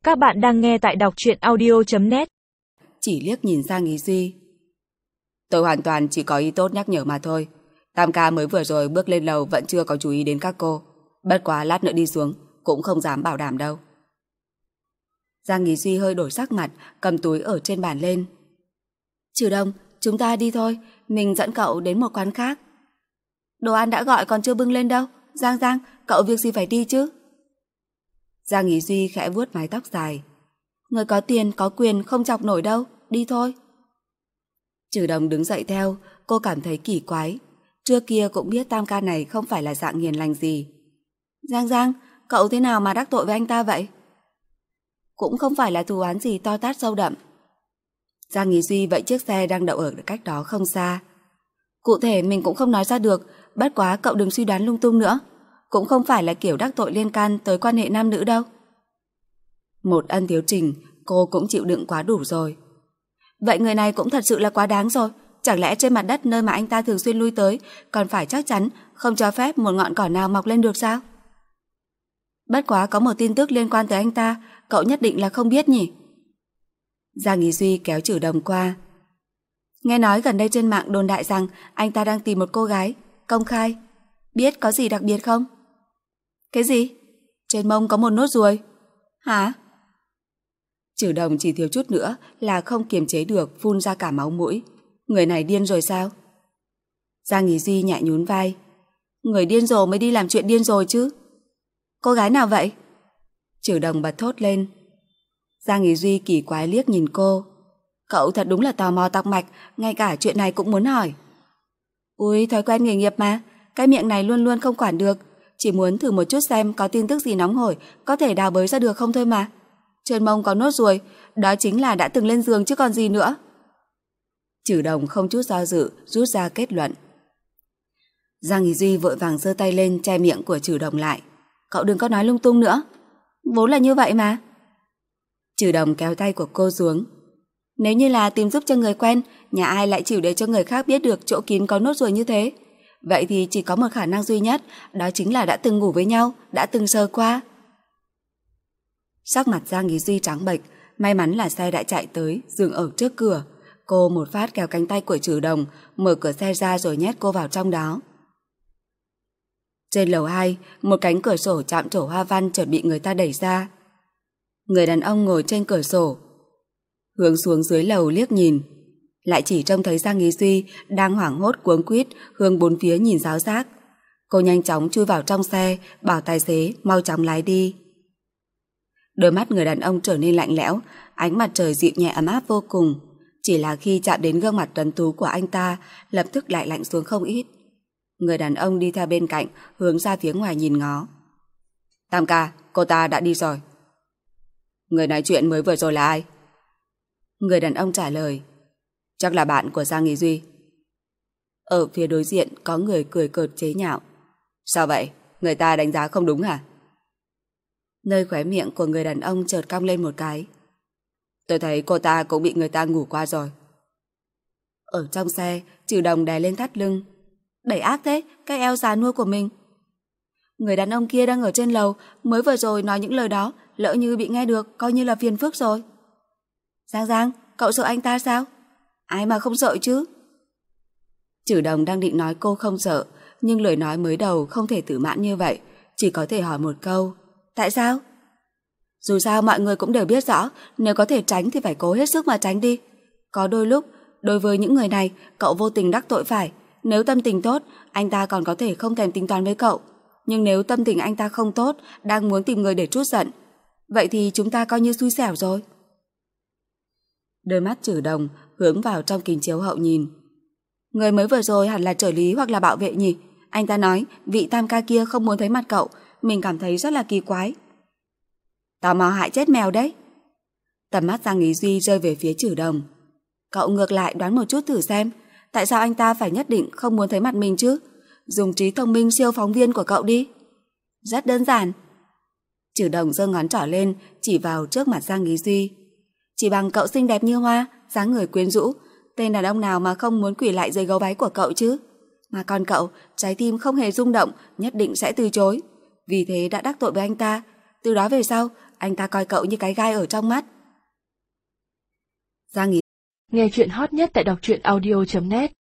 Các bạn đang nghe tại đọc truyện audio.net. Chỉ liếc nhìn Giang Ý Duy. Tôi hoàn toàn chỉ có ý tốt nhắc nhở mà thôi. Tam ca mới vừa rồi bước lên lầu vẫn chưa có chú ý đến các cô. Bất quá lát nữa đi xuống cũng không dám bảo đảm đâu. Giang Ý Duy hơi đổi sắc mặt, cầm túi ở trên bàn lên. Trừ Đông, chúng ta đi thôi, mình dẫn cậu đến một quán khác. Đồ ăn đã gọi còn chưa bưng lên đâu. Giang, cậu việc gì phải đi chứ? Giang Ý Duy khẽ vuốt mái tóc dài. Người có tiền có quyền không chọc nổi đâu, đi thôi. Trừ Đồng đứng dậy theo, cô cảm thấy kỳ quái. Trước kia cũng biết Tam ca này không phải là dạng hiền lành gì. Giang, cậu thế nào mà đắc tội với anh ta vậy? Cũng không phải là thù oán gì to tát sâu đậm. Giang Ý Duy vậy chiếc xe đang đậu ở cách đó không xa. Cụ thể mình cũng không nói ra được, bất quá cậu đừng suy đoán lung tung nữa. Cũng không phải là kiểu đắc tội liên can tới quan hệ nam nữ đâu. Một ân thiếu trình, cô cũng chịu đựng quá đủ rồi. Vậy người này cũng thật sự là quá đáng rồi. Chẳng lẽ trên mặt đất nơi mà anh ta thường xuyên lui tới còn phải chắc chắn không cho phép một ngọn cỏ nào mọc lên được sao? Bất quá có một tin tức liên quan tới anh ta, cậu nhất định là không biết nhỉ? Giang Ý Duy kéo Trừ Đồng qua. Nghe nói gần đây trên mạng đồn đại rằng anh ta đang tìm một cô gái, công khai. Biết có gì đặc biệt không? Cái gì? Trên mông có một nốt ruồi. Hả? Trừ Đồng chỉ thiếu chút nữa là không kiềm chế được phun ra cả máu mũi. Người này điên rồi sao? Giang Ý Duy nhẹ nhún vai. Người điên rồ mới đi làm chuyện điên rồi chứ. Cô gái nào vậy? Trừ Đồng bật thốt lên. Giang Ý Duy kỳ quái liếc nhìn cô. Cậu thật đúng là tò mò tọc mạch, ngay cả chuyện này cũng muốn hỏi. Ui, thói quen nghề nghiệp mà, cái miệng này luôn luôn không quản được. Chỉ muốn thử một chút xem có tin tức gì nóng hổi có thể đào bới ra được không thôi mà. Trên mông có nốt ruồi, đó chính là đã từng lên giường chứ còn gì nữa. Trừ Đồng không chút do dự rút ra kết luận. Giang Ý Duy vội vàng giơ tay lên che miệng của Trừ Đồng lại. Cậu đừng có nói lung tung nữa. Vốn là như vậy mà. Trừ Đồng kéo tay của cô xuống. Nếu như là tìm giúp cho người quen, nhà ai lại chịu để cho người khác biết được chỗ kín có nốt ruồi như thế? Vậy thì chỉ có một khả năng duy nhất, đó chính là đã từng ngủ với nhau, đã từng sờ qua. Sắc mặt Giang Ý Duy trắng bệch, may mắn là xe đã chạy tới, dừng ở trước cửa. Cô một phát kéo cánh tay của Trừ Đồng, mở cửa xe ra rồi nhét cô vào trong đó. Trên lầu 2, một cánh cửa sổ chạm trổ hoa văn chợt bị người ta đẩy ra. Người đàn ông ngồi trên cửa sổ, hướng xuống dưới lầu liếc nhìn, lại chỉ trông thấy Giang Ý Duy đang hoảng hốt cuống quýt hướng bốn phía nhìn giáo giác. Cô nhanh chóng chui vào trong xe, bảo tài xế mau chóng lái đi. Đôi mắt người đàn ông trở nên lạnh lẽo, ánh mặt trời dịu nhẹ ấm áp vô cùng. Chỉ là khi chạm đến gương mặt tuấn tú của anh ta, lập tức lại lạnh xuống không ít. Người đàn ông đi theo bên cạnh, hướng ra phía ngoài nhìn ngó. Tam ca, cô ta đã đi rồi. Người nói chuyện mới vừa rồi là ai? Người đàn ông trả lời. Chắc là bạn của Giang Ý Duy. Ở phía đối diện có người cười cợt chế nhạo. Sao vậy? Người ta đánh giá không đúng hả? Nơi khóe miệng của người đàn ông chợt cong lên một cái. Tôi thấy cô ta cũng bị người ta ngủ qua rồi. Ở trong xe, Trừ Đồng đè lên thắt lưng. Đẩy ác thế, cái eo già nua của mình. Người đàn ông kia đang ở trên lầu, mới vừa rồi nói những lời đó, lỡ như bị nghe được, coi như là phiền phức rồi. Giang, cậu sợ anh ta sao? Ai mà không sợ chứ? Trừ Đồng đang định nói cô không sợ, nhưng lời nói mới đầu không thể tự mãn như vậy, chỉ có thể hỏi một câu. Tại sao? Dù sao mọi người cũng đều biết rõ, nếu có thể tránh thì phải cố hết sức mà tránh đi. Có đôi lúc, đối với những người này, cậu vô tình đắc tội phải. Nếu tâm tình tốt, anh ta còn có thể không thèm tính toán với cậu. Nhưng nếu tâm tình anh ta không tốt, đang muốn tìm người để trút giận, vậy thì chúng ta coi như xui xẻo rồi. Đôi mắt Trừ Đồng hướng vào trong kính chiếu hậu nhìn. Người mới vừa rồi hẳn là trợ lý hoặc là bảo vệ nhỉ? Anh ta nói vị Tam ca kia không muốn thấy mặt cậu. Mình cảm thấy rất là kỳ quái. Tò mò hại chết mèo đấy. Tầm mắt Giang Ý Duy rơi về phía Trừ Đồng. Cậu ngược lại đoán một chút thử xem, tại sao anh ta phải nhất định không muốn thấy mặt mình chứ? Dùng trí thông minh siêu phóng viên của cậu đi. Rất đơn giản. Trừ Đồng giơ ngón trỏ lên, chỉ vào trước mặt Giang Ý Duy. Chỉ bằng cậu xinh đẹp như hoa, dáng người quyến rũ, tên đàn ông nào mà không muốn quỳ lại dưới gấu váy của cậu chứ? Mà còn cậu, trái tim không hề rung động, nhất định sẽ từ chối. Vì thế đã đắc tội với anh ta. Từ đó về sau, anh ta coi cậu như cái gai ở trong mắt. Giang Ý Nghe chuyện hot nhất tại đọc truyện audio.net